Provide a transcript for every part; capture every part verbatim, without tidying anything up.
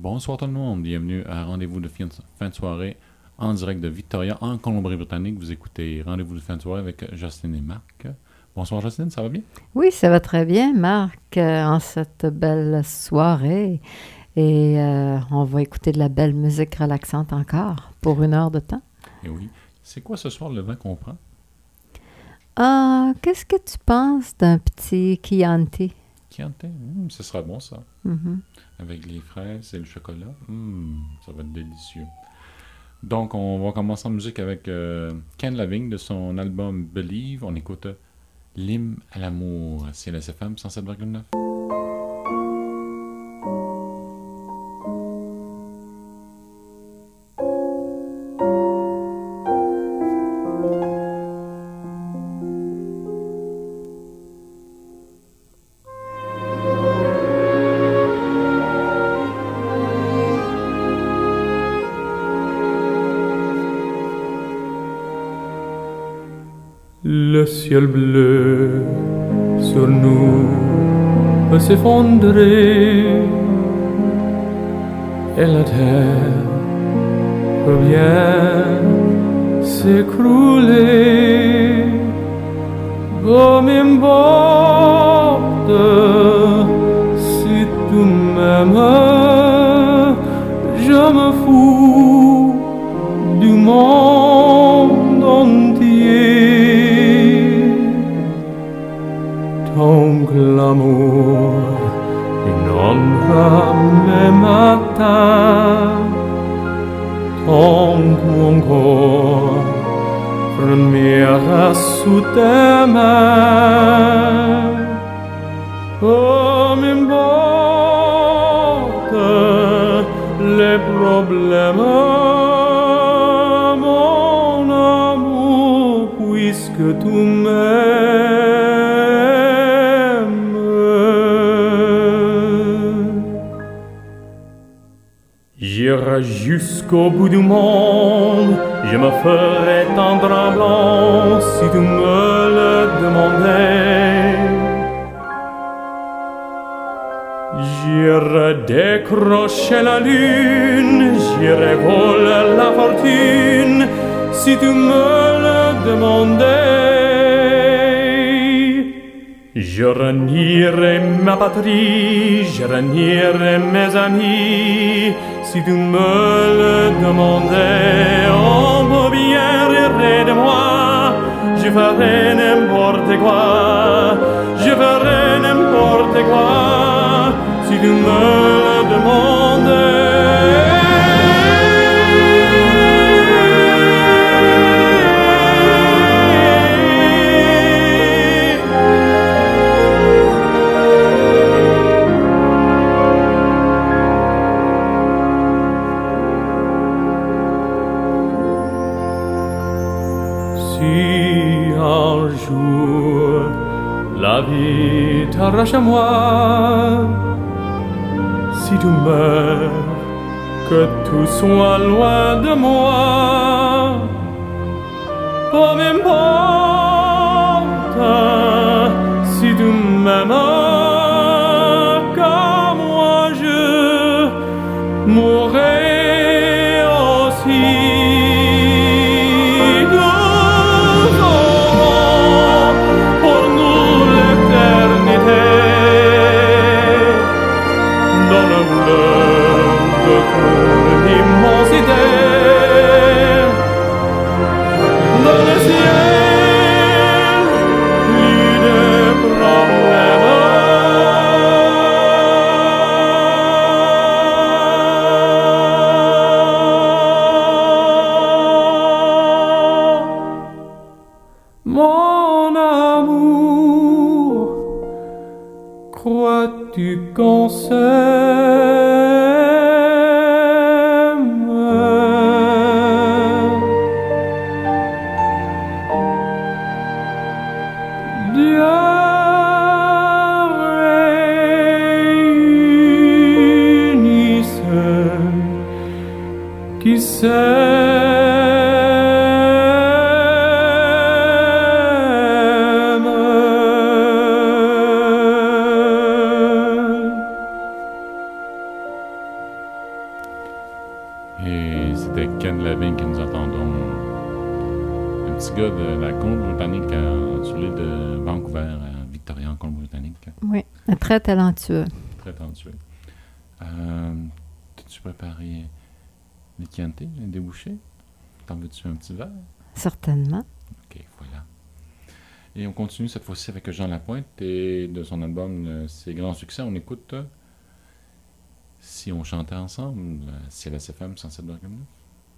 Bonsoir tout le monde, bienvenue à Rendez-vous de fin fin de soirée en direct de Victoria, en Colombie-Britannique. Vous écoutez Rendez-vous de fin de soirée avec Justine et Marc. Bonsoir Justine, ça va bien? Oui, ça va très bien, Marc, euh, en cette belle soirée. Et euh, on va écouter de la belle musique relaxante encore pour une heure de temps. Et oui. C'est quoi ce soir le vin qu'on prend? Ah, qu'est-ce que tu penses d'un petit Chianti? Chianti, mmh, ce sera bon ça. Mhm. Avec les fraises et le chocolat. Mmh, ça va être délicieux. Donc, on va commencer en musique avec euh, Ken Lavigne de son album Believe. On écoute L'hymne à l'amour. C L S F M cent sept virgule neuf. Le ciel bleu sur nous peut s'effondrer et la terre peut bien s'écrouler. Oh, m'importe si tu m'aimes, je me fous du monde entier. Tant que l'amour inonde mes matins, tant que mon corps frémira sous tes mains. Oh, m'importe les problèmes, mon amour, puisque tu m'aimes. J'irai jusqu'au bout du monde, je me ferai tendre en blanc si tu me le demandais. J'irai décrocher la lune, j'irai voler la fortune si tu me le demandais. Je renierai ma patrie, je renierai mes amis si tu me le demandais. On peut bien rire de moi, je ferai n'importe quoi, je ferai n'importe quoi si tu me le demandais. La vie t'arrache à moi, si tu meurs, que tout soit loin de moi. Peu m'importe si tu m'aimes, car moi je mourrai aussi. Mon amour, crois-tu qu'on s'aime? Dieu réunisse qui s'aime. Et c'était Ken Lavigne que nous entendons. Un petit gars de la Colombie-Britannique euh, sur l'île de Vancouver, à Victoria, en Colombie-Britannique. Oui, très talentueux. Très talentueux. Euh, T'as-tu préparé les Chianti, les débouchés? T'en veux-tu un petit verre? Certainement. OK, voilà. Et on continue cette fois-ci avec Jean Lapointe et de son album euh, Ses grands succès. On écoute euh, Si on chantait ensemble, euh, C L S F M cent sept virgule neuf.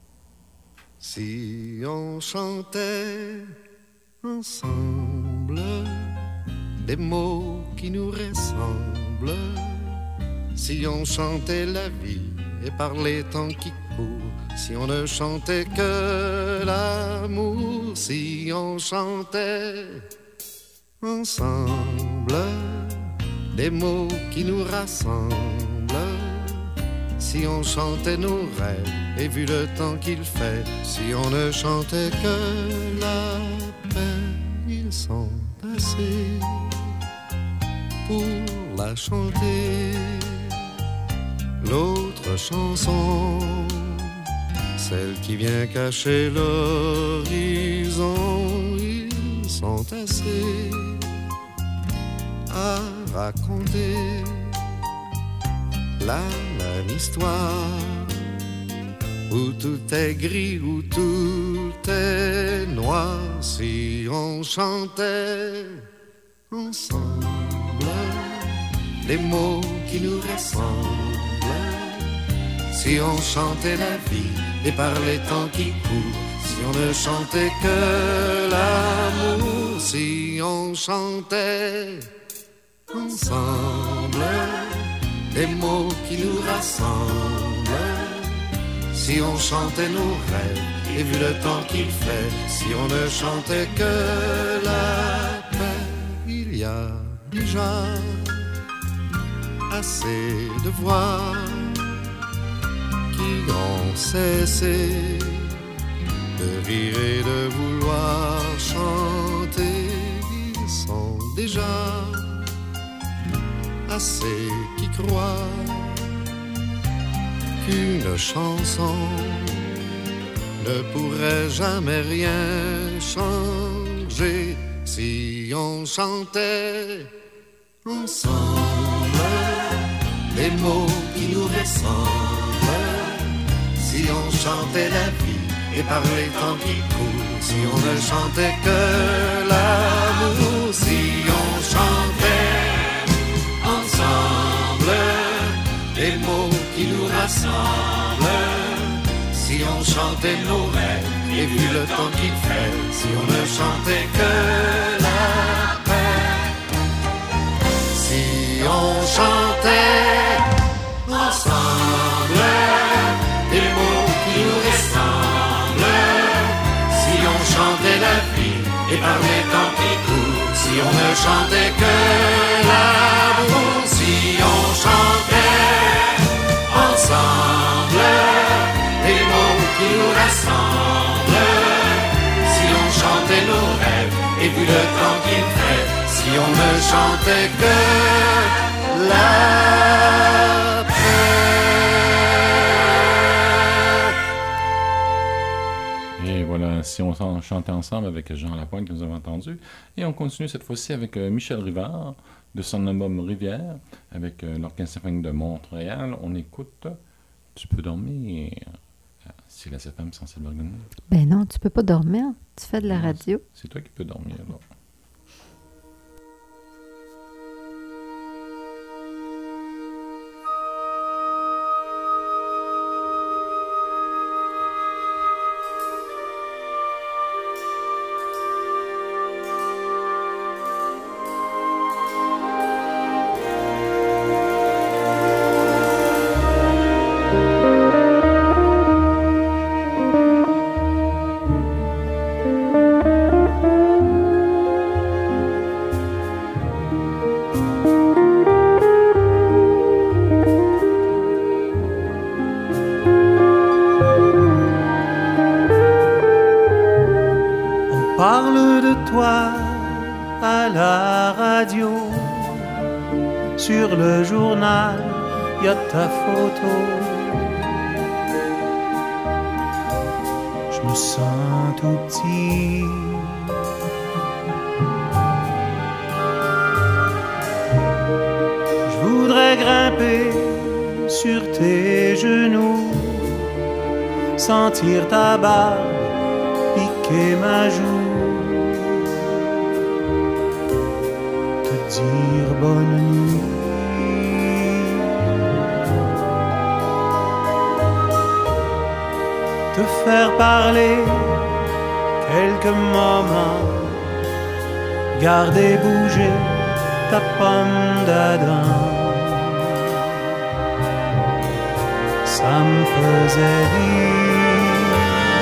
Si on chantait ensemble des mots qui nous ressemblent, si on chantait la vie et par les temps qui courent, si on ne chantait que l'amour, si on chantait ensemble des mots qui nous rassemblent, si on chantait nos rêves et vu le temps qu'il fait, si on ne chantait que la paix, ils sont assez pour la chanter. L'autre chanson, celle qui vient cacher l'horizon, ils sont assez à raconter la même histoire, où tout est gris, où tout est noir. Si on chantait ensemble les mots qui nous ressemblent, si on chantait la vie et par les temps qui courent, si on ne chantait que l'amour, si on chantait ensemble des mots qui nous rassemblent, si on chantait nos rêves et vu le temps qu'il fait, si on ne chantait que la paix, il y a déjà assez de voix qui ont cessé de rire et de vouloir chanter. Ils sont déjà assez qui croient qu'une chanson ne pourrait jamais rien changer si on chantait ensemble les mots qui nous ressemblent, si on chantait la vie et par les temps qui courent, si on ne chantait que l'amour, si on chantait ensemble les mots qui nous rassemblent, si on chantait nos rêves et vu le temps qu'il fait, si on ne chantait que la paix, si on chantait ensemble des mots qui nous ressemblent, si on chantait la vie et par les temps qui courent, si on ne chantait que l'amour, si on chantait ensemble des mots qui nous rassemblent, si on chantait nos rêves et vu le temps qu'il fait, si on ne chantait que la paix. Et voilà, si on s'en chantait ensemble avec Jean Lapointe que nous avons entendu. Et on continue cette fois-ci avec euh, Michel Rivard de son album Rivière avec euh, l'Orchestre symphonique de Montréal. On écoute Tu peux dormir. C'est la C F M cent sept virgule neuf. Ben non, tu peux pas dormir. Tu fais de la radio. C'est toi qui peux dormir, là. parle de toi à la radio, sur le journal, y a ta photo. je me sens tout petit. Je voudrais grimper sur tes genoux, sentir ta barbe piquer ma joue, te dire bonne nuit. Te faire parler quelques moments, garder bouger ta pomme d'Adam. Ça me faisait rire.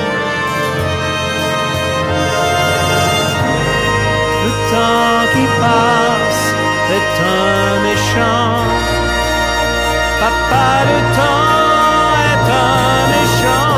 Le temps qui passe est un méchant. Papa, le temps est un méchant.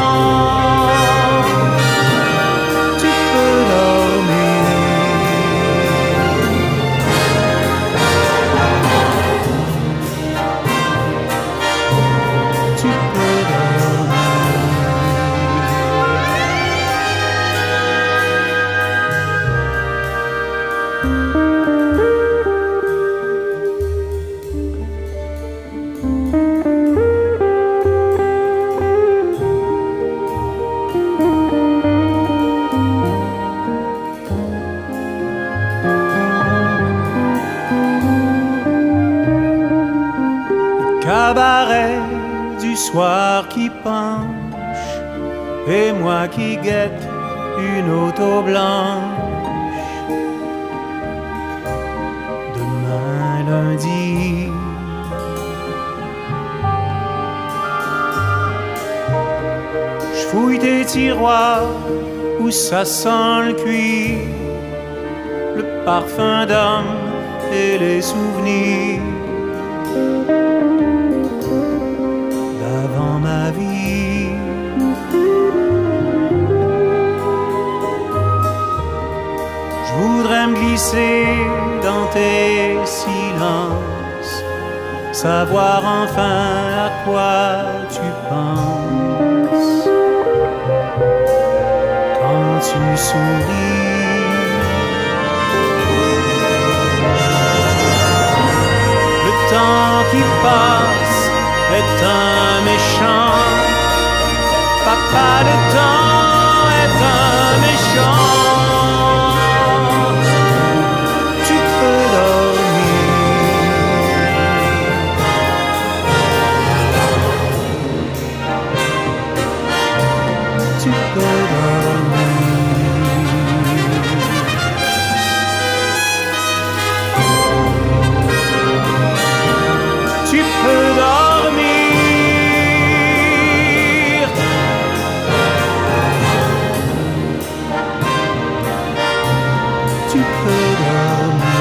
Cabaret du soir qui penche et moi qui guette une auto blanche. Demain lundi, je fouille tes tiroirs où ça sent le cuir, le parfum d'homme et les souvenirs d'avant ma vie. Je voudrais me glisser dans tes silences, savoir enfin à quoi tu penses quand tu souris. Le temps qui passe est un méchant. Papa, le temps est un méchant. Tu peux dormir. Tu peux dormir. Tu peux dormir. Tu peux dormir.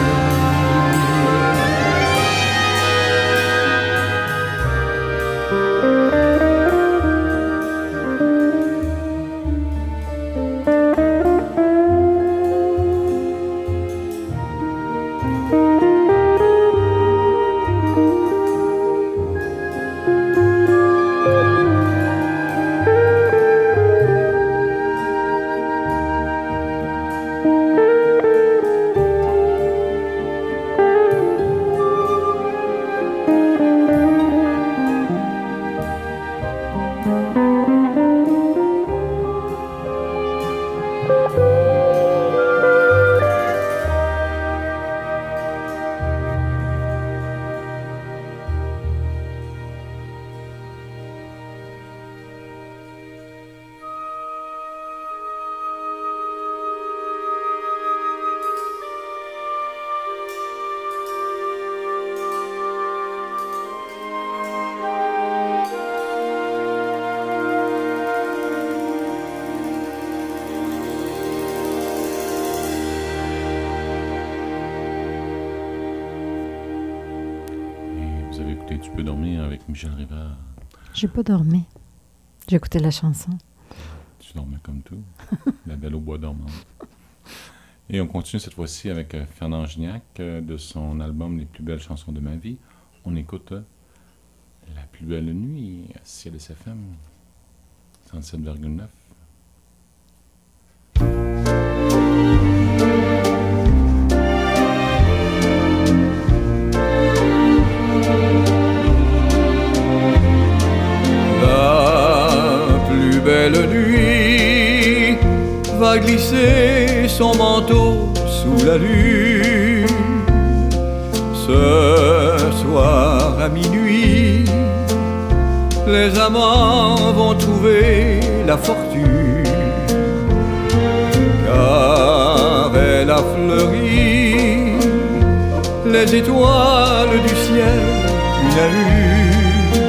Vous avez écouté Tu peux dormir avec Michel Rivard. J'ai pas dormi. J'ai écouté la chanson. Tu dormais comme tout. La Belle au bois dormant. Et on continue cette fois-ci avec euh, Fernand Gignac euh, de son album Les plus belles chansons de ma vie. On écoute euh, La plus belle nuit à C I L S F M cent sept virgule neuf. belle nuit va glisser son manteau sous la lune. Ce soir à minuit, les amants vont trouver la fortune, car elle a fleuri les étoiles du ciel une à une,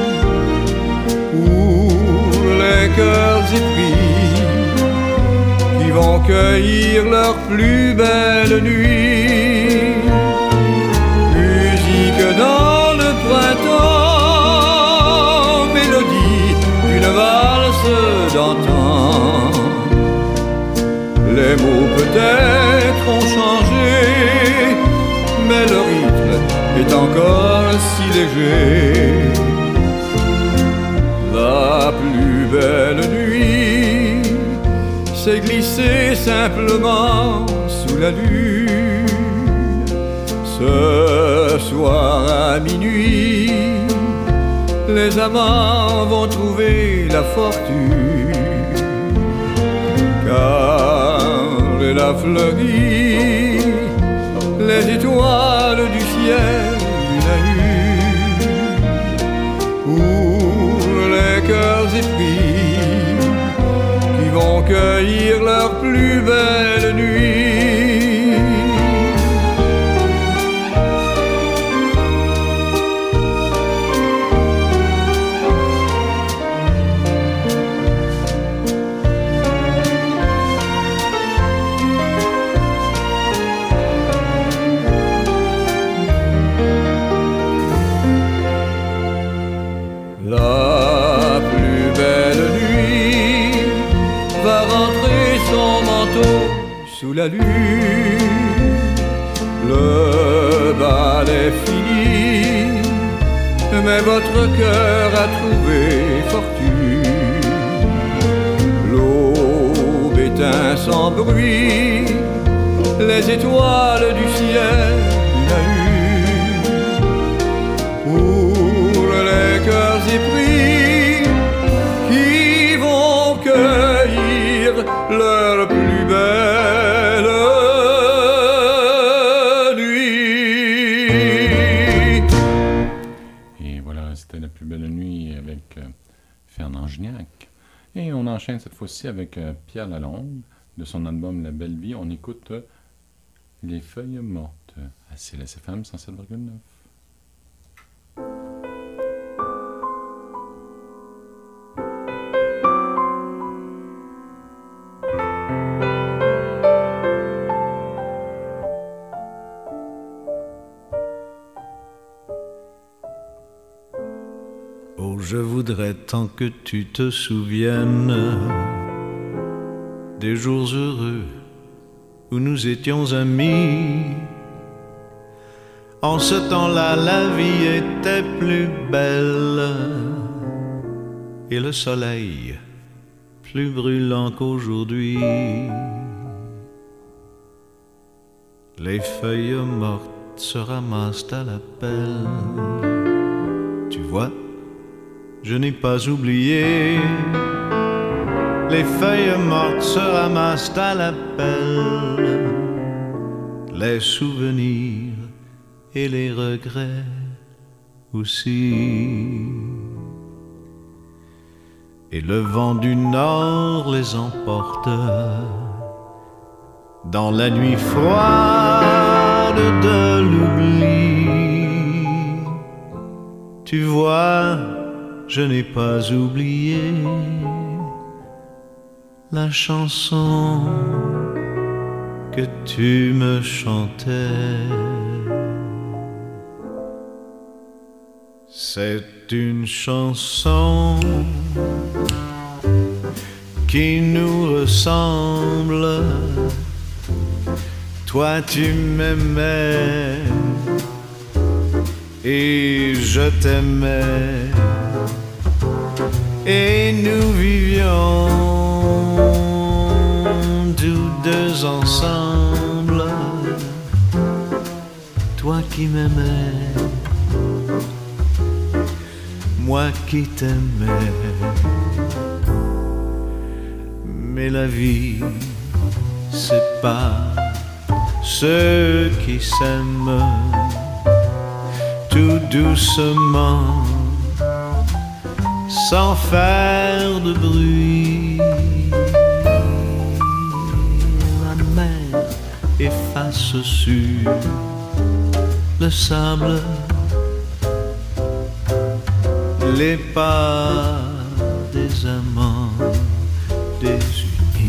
pour les cœurs épris qui vont cueillir leur plus belle nuit. Musique dans le printemps, mélodie d'une valse d'antan. Les mots peut-être ont changé, mais le rythme est encore si léger. La plus belle nuit s'est glissée simplement sous la lune. Ce soir à minuit, les amants vont trouver la fortune, car elle a fleuri les étoiles du ciel une à une, pour les cœurs épris qui vont cueillir leur plus belle nuit. Sous la lune, le bal est fini, mais votre cœur a trouvé fortune. L'aube éteint sans bruit les étoiles du ciel une à une, pour les cœurs épris qui vont cueillir leur plus belle nuit. Et voilà, c'était La plus belle nuit avec euh, Fernand Gignac. Et on enchaîne cette fois-ci avec euh, Pierre Lalonde, de son album La Belle Vie. On écoute euh, Les Feuilles Mortes à C L S F M cent sept virgule neuf. Je voudrais tant que tu te souviennes des jours heureux où nous étions amis. En ce temps-là, la vie était plus belle et le soleil plus brûlant qu'aujourd'hui. Les feuilles mortes se ramassent à la pelle. Tu vois, je n'ai pas oublié. Les feuilles mortes se ramassent à la pelle. Les souvenirs et les regrets aussi. Et le vent du nord les emporte dans la nuit froide de l'oubli. Tu vois, je n'ai pas oublié la chanson que tu me chantais. C'est une chanson qui nous ressemble. Toi tu m'aimais et je t'aimais. Et nous vivions tous deux ensemble. Toi qui m'aimais, moi qui t'aimais. Mais la vie, c'est pas ceux qui s'aiment tout doucement, sans faire de bruit. La mer efface sur le sable les pas des amants désunis.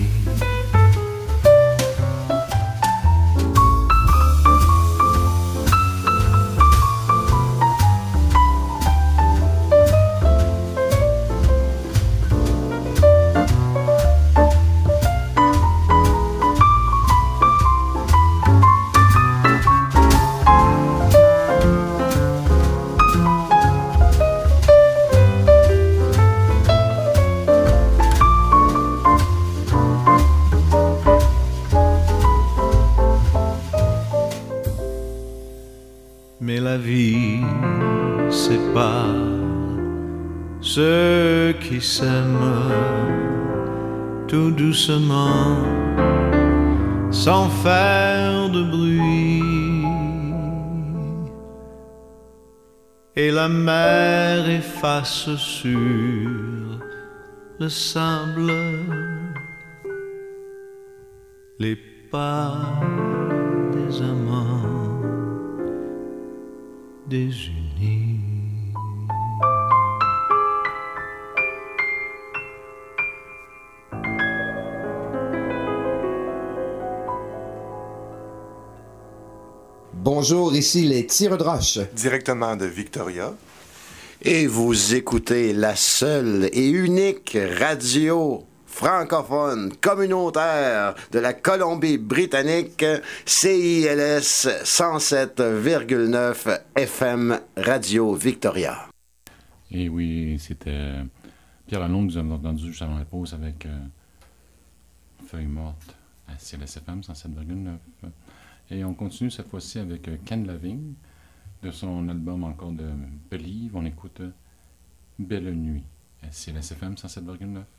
Mais la vie, c'est pas ceux qui s'aiment tout doucement, sans faire de bruit. Et la mer efface sur le sable les pas des amants désunis. Bonjour, ici les Tireurs de Roche. Directement de Victoria. Et vous écoutez la seule et unique radio francophone communautaire de la Colombie-Britannique, C I L S cent sept virgule neuf F M Radio Victoria. Et oui, c'était Pierre Lalonde que nous avons entendu juste avant la pause avec euh, Feuille morte à C I L S F M cent sept virgule neuf. Et on continue cette fois-ci avec euh, Ken Lavigne, de son album encore de Believe. On écoute euh, Belle Nuit à C I L S F M cent sept virgule neuf.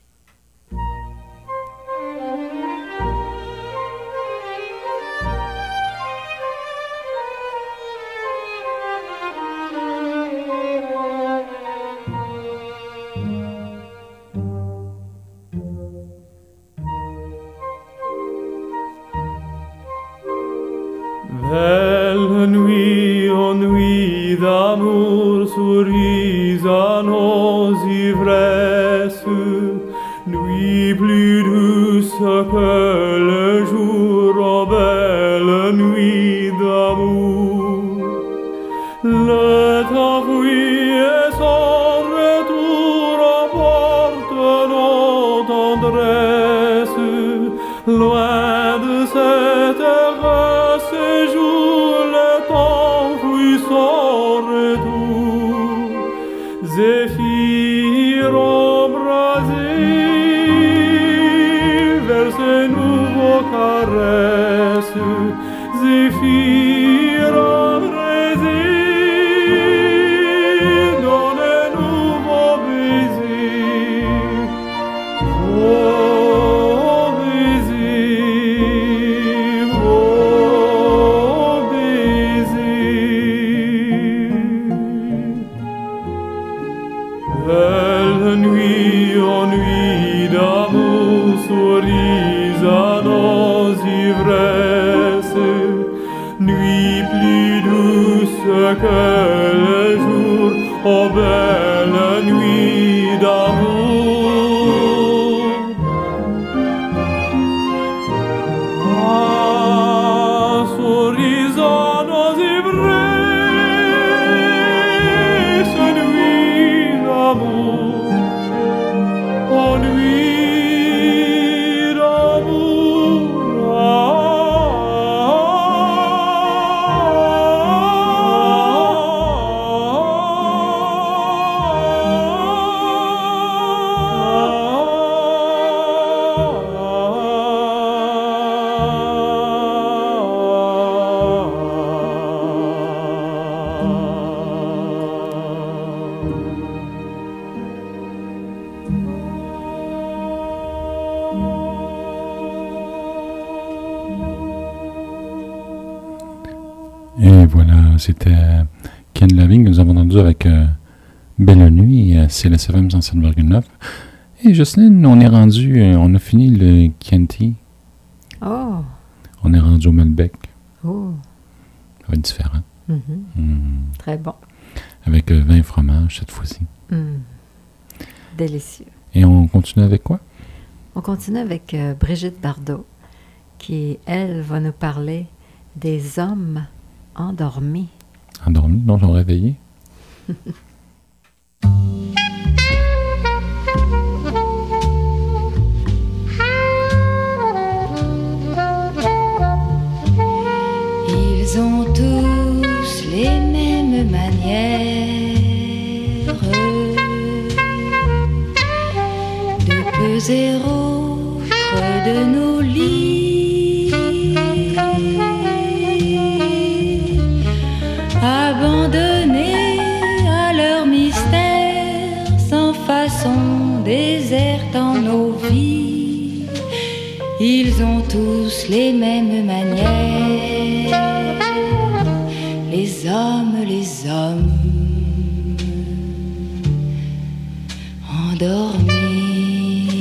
Belle nuit, oh nuit d'amour, souris à nos ivresses, nuit plus douce que le jour, oh belle nuit d'amour. Le temps fuit et son retour emporte nos tendresses, loin de cette heure séjour, le temps fuit son retour. Zéphyr embrasé vers ses nouveaux caresses, Zéphyr embrasé dans les nouveaux baisers. Oh, baisers, oh, baisers. Belle nuit, oh nuit d'amour, souris à nos ivresses, nuit plus douce que le jour, oh belle nuit d'amour. Ah, souris à nos ivresses, nuit d'amour, oh nuit d'amour. Ah, c'était euh, Ken Loving que nous avons entendu avec euh, Belle Nuit, euh, c'est le C F M cent sept virgule neuf. Et Jocelyne, on est rendu, euh, on a fini le Chianti. Oh! On est rendu au Malbec. Oh! Ça va être différent. Mm-hmm. Mm. Très bon. Avec euh, vin et fromage cette fois-ci. Mm. Délicieux. Et on continue avec quoi? On continue avec euh, Brigitte Bardot, qui, elle, va nous parler des hommes endormis. Endormis? Non, ils ont réveillé. Ils ont tous les mêmes manières de peser au creux de nos lits, abandonnés à leur mystère, sans façon, déserte en nos vies. Ils ont tous les mêmes manières, les hommes, les hommes endormis.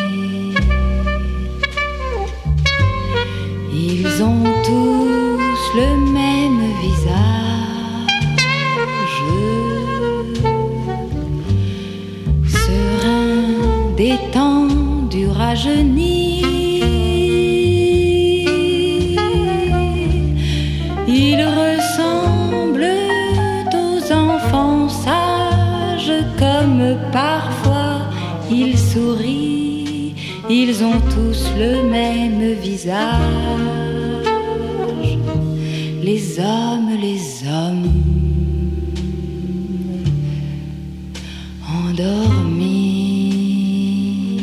Ils ont tous le même visage, serein, détendu, rajeuni. Ils ressemblent aux enfants sages, comme parfois ils sourient. Ils ont tous le même visage, les hommes, les hommes endormis,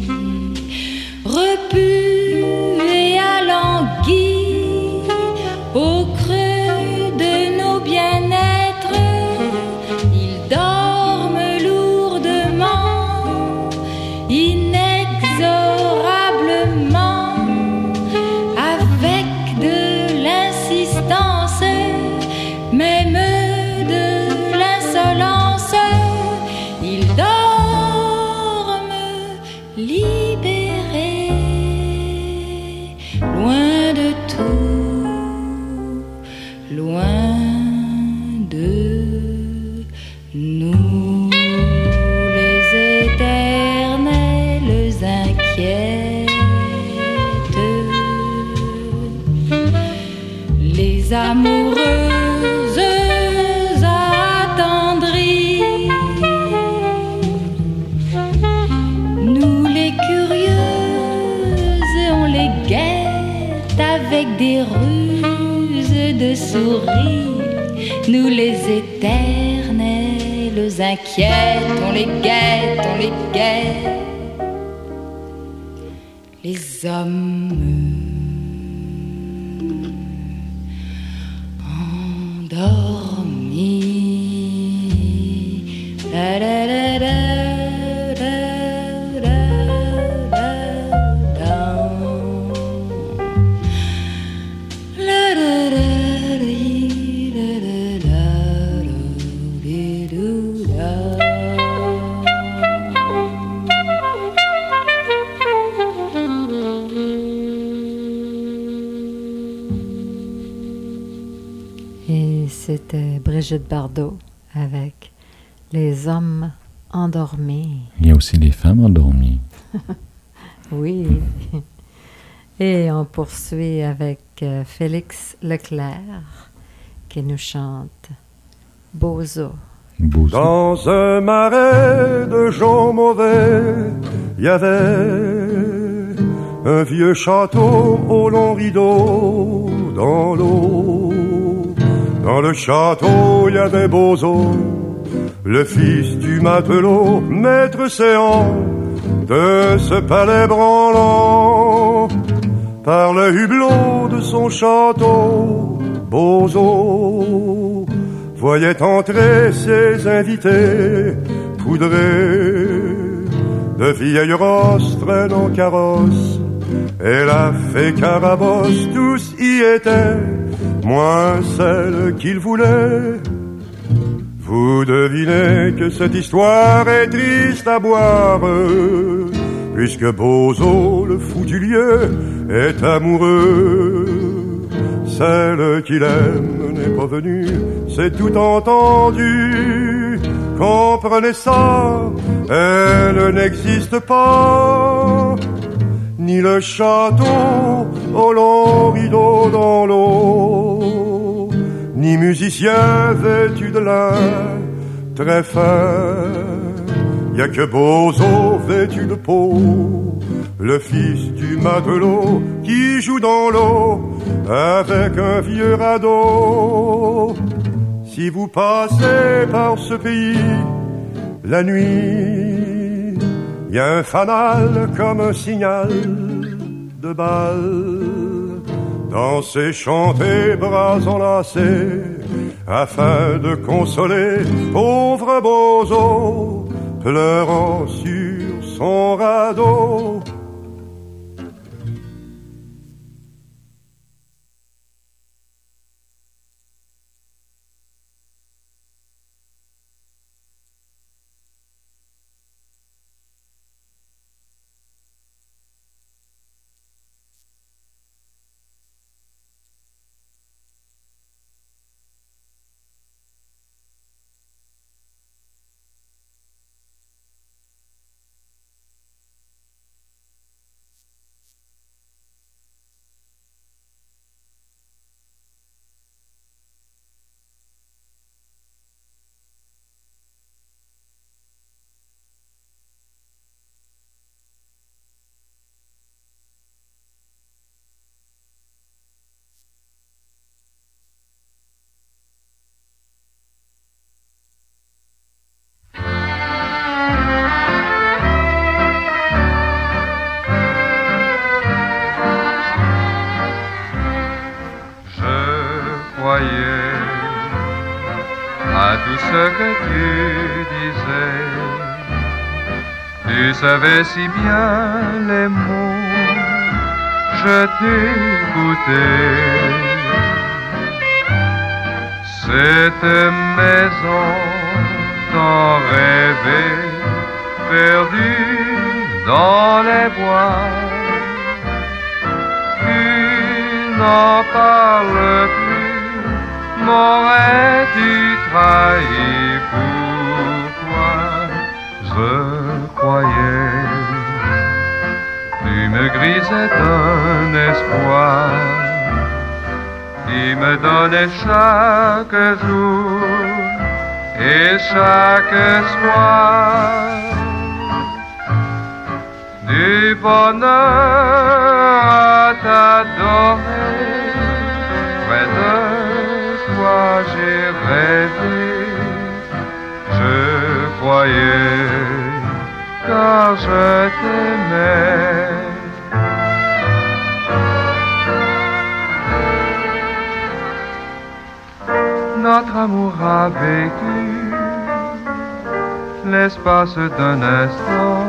repus et alanguis au creux de nos bien-être. Ils dorment lourdement, inexorablement, avec de l'insistance, même de l'insolence. Ils dorment libérés, loin de tout, loin de nous, les éternels inquiètes, les amoureuses attendries, nous les curieuses, on les guette avec des ruses de souris. Nous les éternels inquiètes, on les guette, on les guette. Les hommes endormis. La, la, la, la, la, la, la, la. La, la, la, li, la, la, la, la, li, lu, la. Et c'était Brigitte Bardot avec Les hommes endormis. Il y a aussi les femmes endormies. Oui. Et on poursuit avec euh, Félix Leclerc qui nous chante Bozo. Bozo. Dans un marais de gens mauvais, il y avait un vieux château au long rideau dans l'eau. Dans le château, il y avait Bozo, le fils du matelot, maître séant de ce palais branlant. Par le hublot de son château, Bozo voyait entrer ses invités poudrés de vieilles rosses traînant carrosse. Et la fée Carabosse, tous y étaient moins celle qu'il voulait. Vous devinez que cette histoire est triste à boire, puisque Bozo, le fou du lieu, est amoureux. Celle qu'il aime n'est pas venue, c'est tout entendu. Comprenez ça, elle n'existe pas. Ni le château au long rideau dans l'eau, ni musicien vêtu de lin très fin. Y a que Bozo vêtu de peau, le fils du matelot qui joue dans l'eau avec un vieux radeau. Si vous passez par ce pays la nuit, y a un fanal comme un signal de balle. Dansez, chantez, bras enlacés, afin de consoler pauvre Bozo, pleurant sur son radeau. À tout ce que tu disais, tu savais si bien les mots, je t'écoutais. Cette maison t'en rêvait, perdue dans les bois. Tu n'en parles plus, m'aurais-tu trahi? Pourquoi? Je croyais, tu me grisais d'un espoir qui me donnait chaque jour et chaque soir du bonheur à t'adorer. Près de toi j'ai rêvé, je croyais, car je t'aimais. Notre amour a vécu l'espace d'un instant,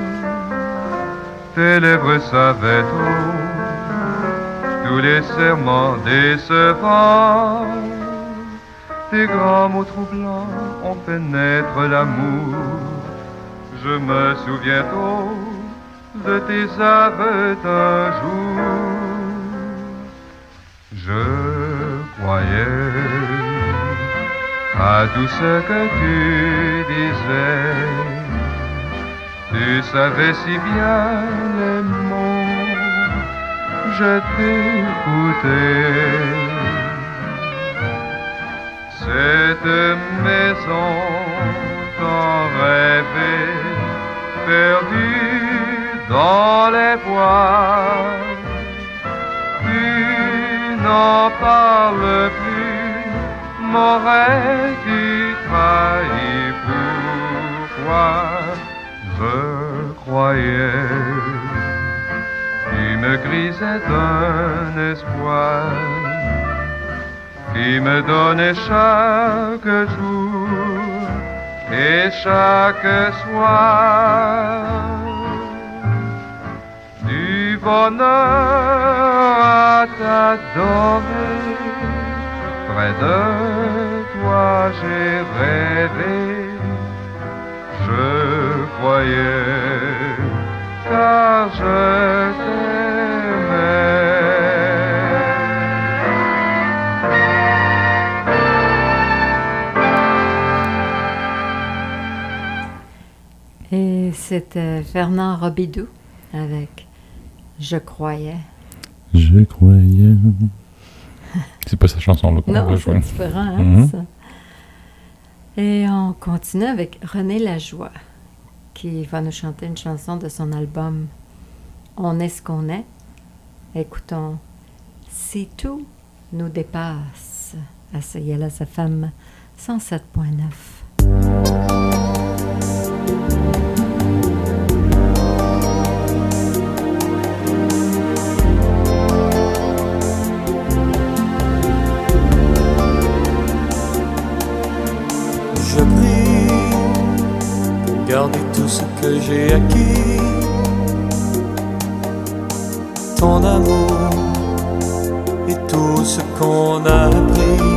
tes lèvres savaient trop tous les serments décevants. Tes grands mots troublants ont fait naître l'amour. Je me souviens trop de tes aveux d'un jour. Je croyais à tout ce que tu disais. Tu savais si bien les mots, je t'écoutais. Cette maison t'en rêvait, perdue dans les bois. Tu n'en parles plus, m'aurais-tu trahi? Pourquoi? Je croyais, tu me grisais d'un espoir qui me donnait chaque jour et chaque soir du bonheur à t'adorer. près de toi j'ai rêvé, je croyais, car je t'aimais. Et c'était Fernand Robidoux avec Je croyais. Je croyais. C'est pas sa chanson-là qu'on Non, va c'est jouer. différent, hein, Mm-hmm. ça. Et on continue avec René Lajoie, qui va nous chanter une chanson de son album On est ce qu'on est. Écoutons Si tout nous dépasse à C I L S F M cent sept point neuf. Je prie pour garder tout ce que j'ai acquis, ton amour et tout ce qu'on a appris.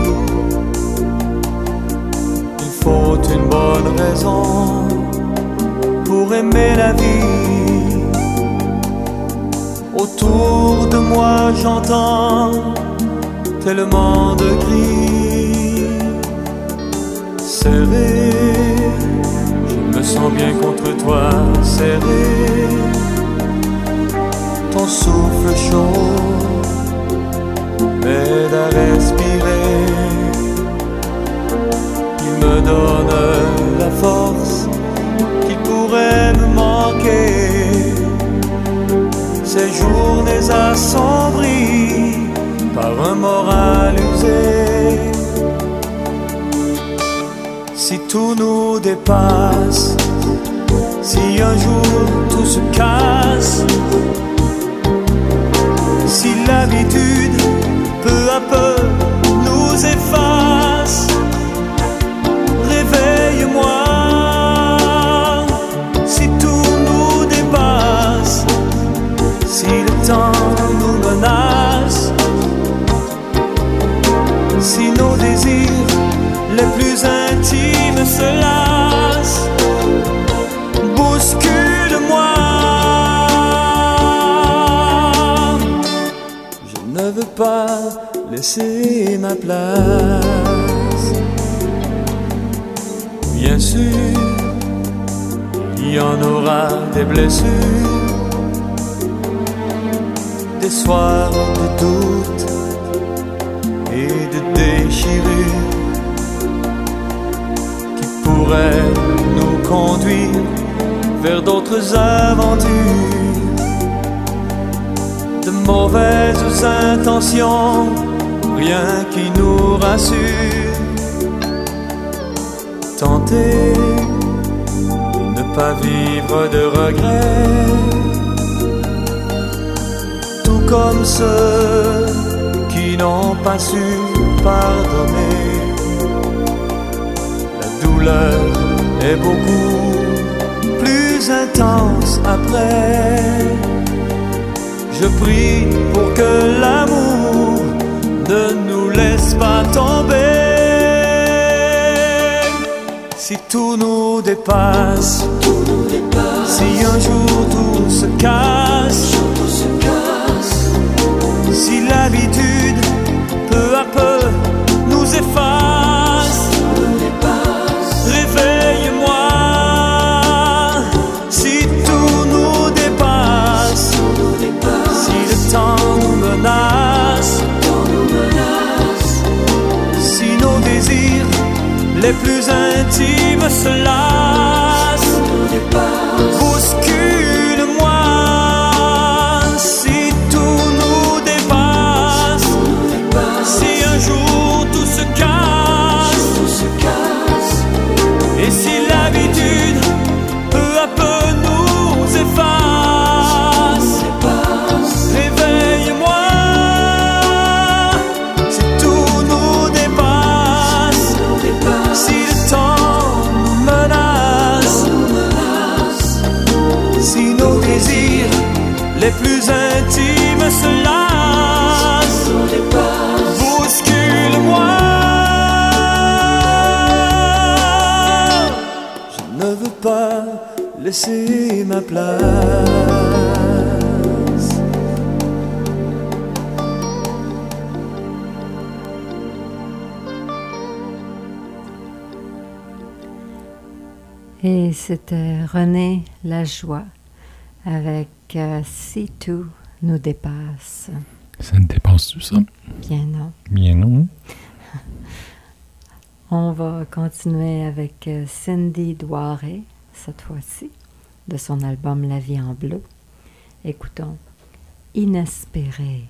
Il faut une bonne raison pour aimer la vie. Autour de moi j'entends tellement de cris. Serré, je me sens bien contre toi, serré. Ton souffle chaud m'aide à respirer. Il me donne la force qui pourrait me manquer. Ces journées assombries par un moral usé. Si tout nous dépasse, si un jour tout se casse, si l'habitude peu à peu nous efface, réveille-moi. Si tout nous dépasse, si le temps nous menace, si nos désirs les plus intimes se lassent, bouscule-moi. Je ne veux pas laisser ma place. Bien sûr, il y en aura des blessures, des soirs de doute et de déchirure pourrait nous conduire vers d'autres aventures. De mauvaises intentions, rien qui nous rassure. Tenter de ne pas vivre de regrets, tout comme ceux qui n'ont pas su pardonner. La douleur est beaucoup plus intense après. Je prie pour que l'amour ne nous laisse pas tomber. Si tout nous dépasse, si un jour tout se casse, si l'habitude peu à peu nous efface, réveille-moi. Si tout nous dépasse, si le temps nous menace, si nos désirs les plus intimes se lassent, bouscule-moi. Si tout nous dépasse, si un jour tout se casse, et si l'habitude peu à peu nous efface, réveille-moi. Si tout nous dépasse, si le temps nous menace, si nos désirs les plus intimes se lassent, bouscule-moi. laisser ma place. Et c'était René Lajoie avec euh, Si tout nous dépasse. Ça ne dépasse tout ça? Bien non. Bien non. On va continuer avec euh, Cindy Douaré, cette fois-ci, de son album La vie en bleu. Écoutons Inespéré.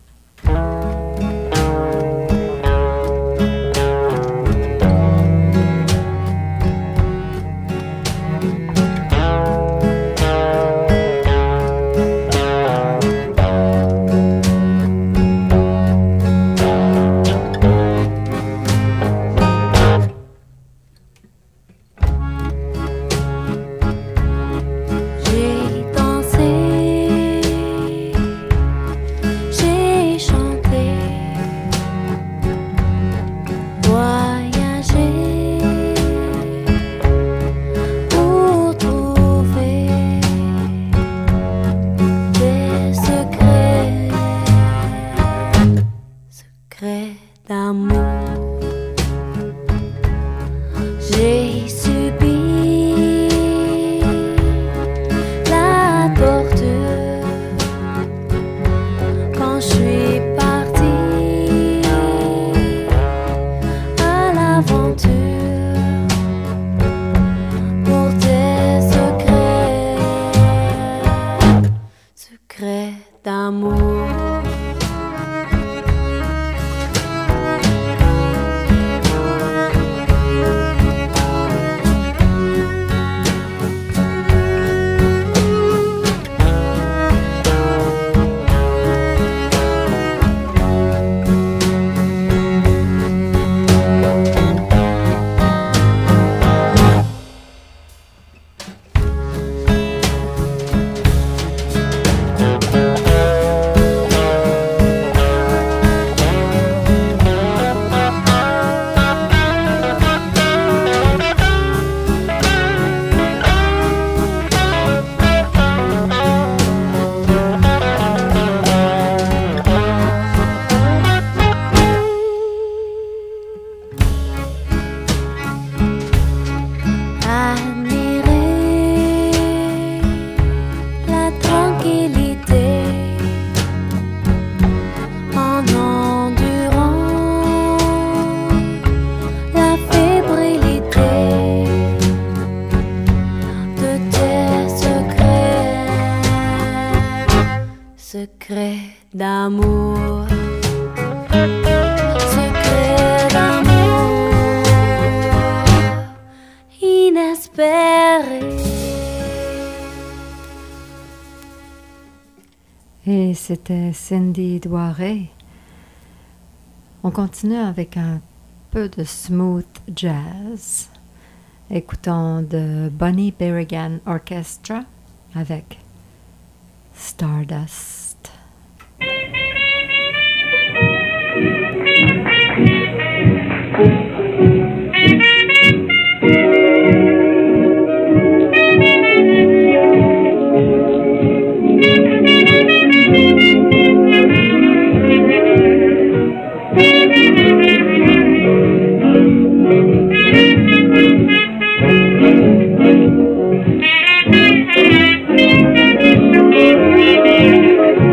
Et c'était Cindy Douaré. On continue avec un peu de smooth jazz. Écoutons de Bonnie Berrigan Orchestra avec Stardust. Thank you.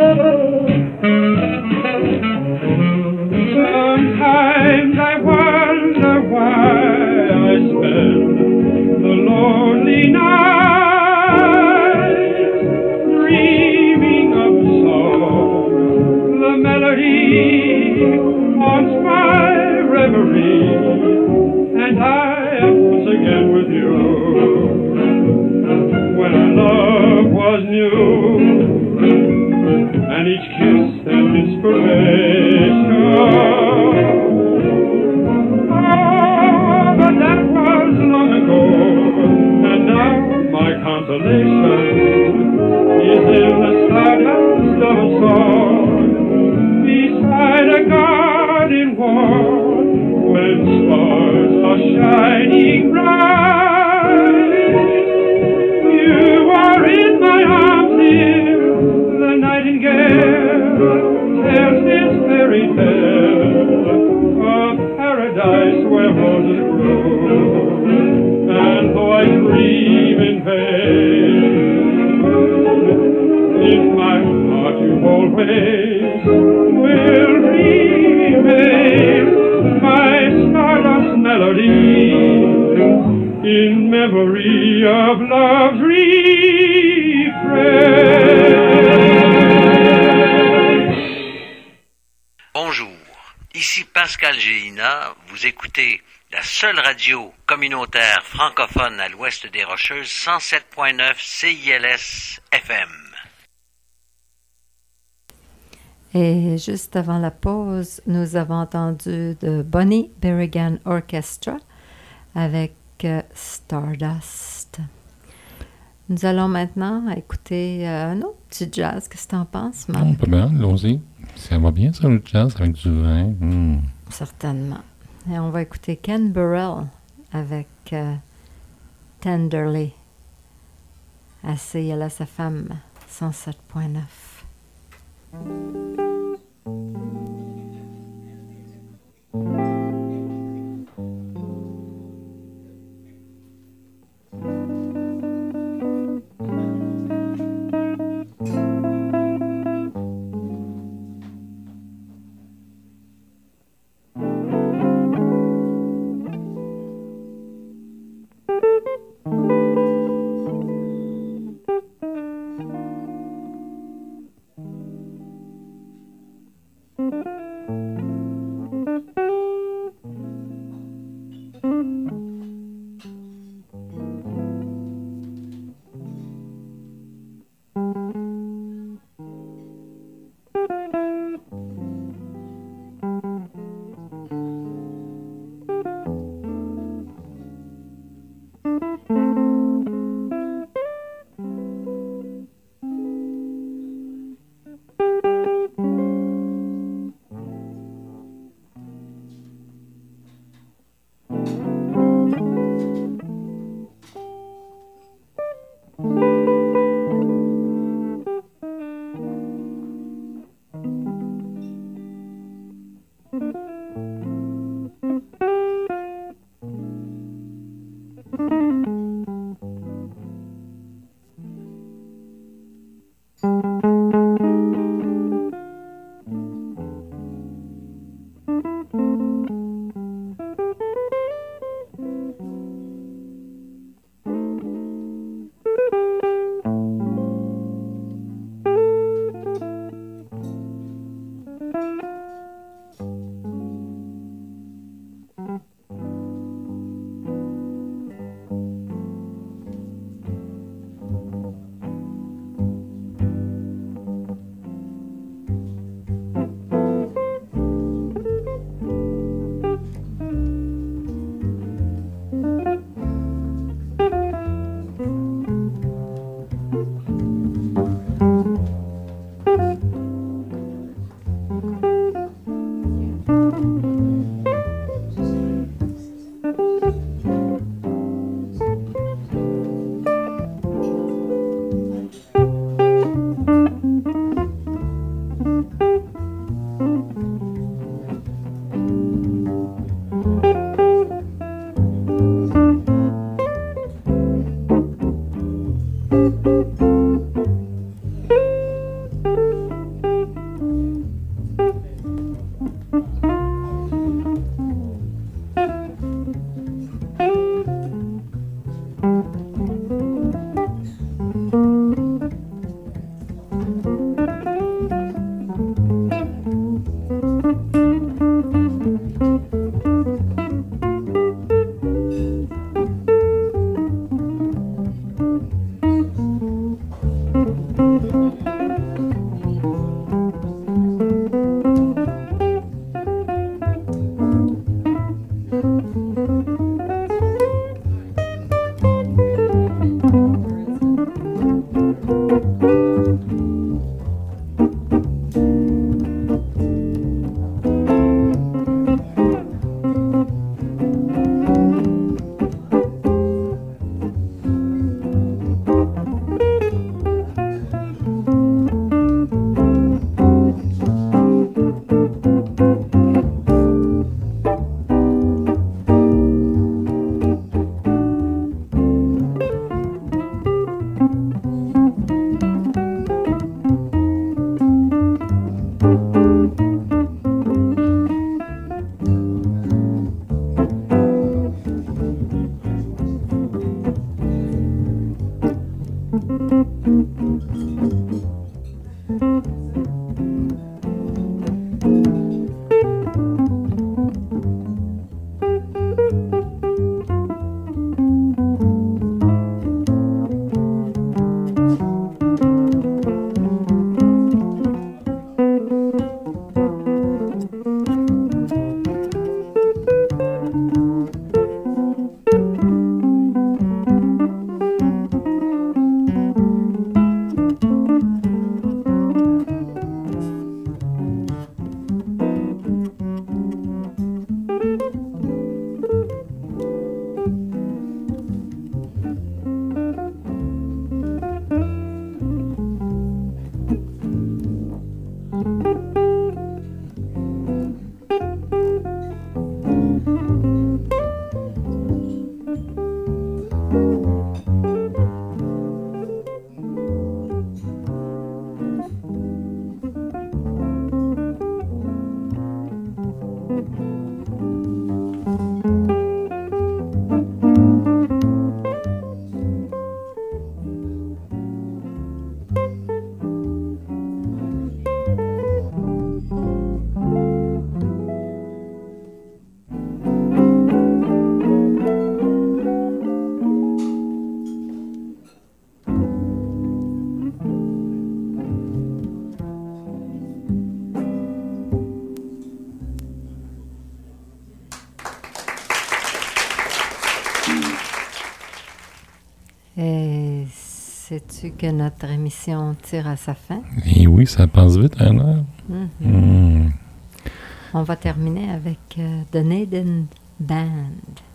Sometimes I wonder why I spend the lonely night dreaming of a song. The melody haunts my reverie, and I am once again with you. When our love was new, and each kiss an inspiration. Oh, but that was long ago, and now my consolation is in the stardust of a song beside a garden wall when stars are shining bright. You are in my arms, dear, the nightingale tells this fairy tale of paradise where roses grow. And though I dream in vain, in my heart you always will remain my stardust melody in memory of love's refrain. Bonjour, ici Pascal Géhina, vous écoutez la seule radio communautaire francophone à l'ouest des Rocheuses, cent sept point neuf C I L S F M. Et juste avant la pause, nous avons entendu de Bonnie Berrigan Orchestra avec euh, Stardust. Nous allons maintenant écouter euh, un autre petit jazz. Qu'est-ce que tu en penses, Marc? Non, pas bien, allons-y. Ça va bien, ça, le jazz, avec du vin. Mm. Certainement. Et on va écouter Ken Burrell avec euh, Tenderly à C I L S F M cent sept point neuf. Et sais-tu que notre émission tire à sa fin? Et oui, ça passe vite, un heure. Mm-hmm. Mm. On va terminer avec euh, The Naden Band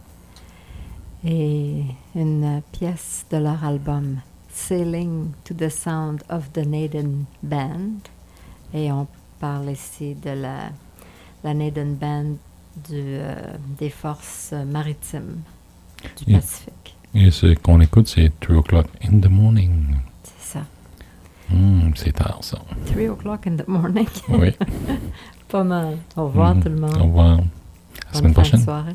et une pièce de leur album Sailing to the Sound of the Naden Band. Et on parle ici de la, la Naden Band du, euh, des forces maritimes du Et, Pacifique. Et ce qu'on écoute, c'est three o'clock in the morning. C'est ça. Mm, c'est tard, ça. three o'clock in the morning. Oui. Pas mal. Au revoir Mm. tout le monde. Au revoir. À la Bonne semaine fin de prochaine. soirée.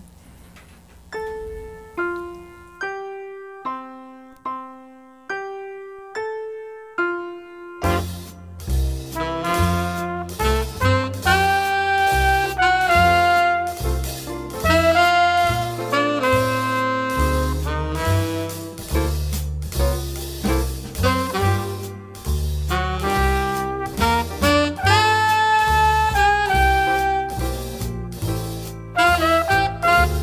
Thank you.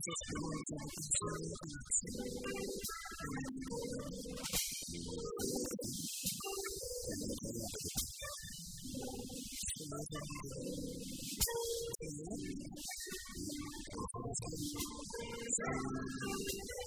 Thank you.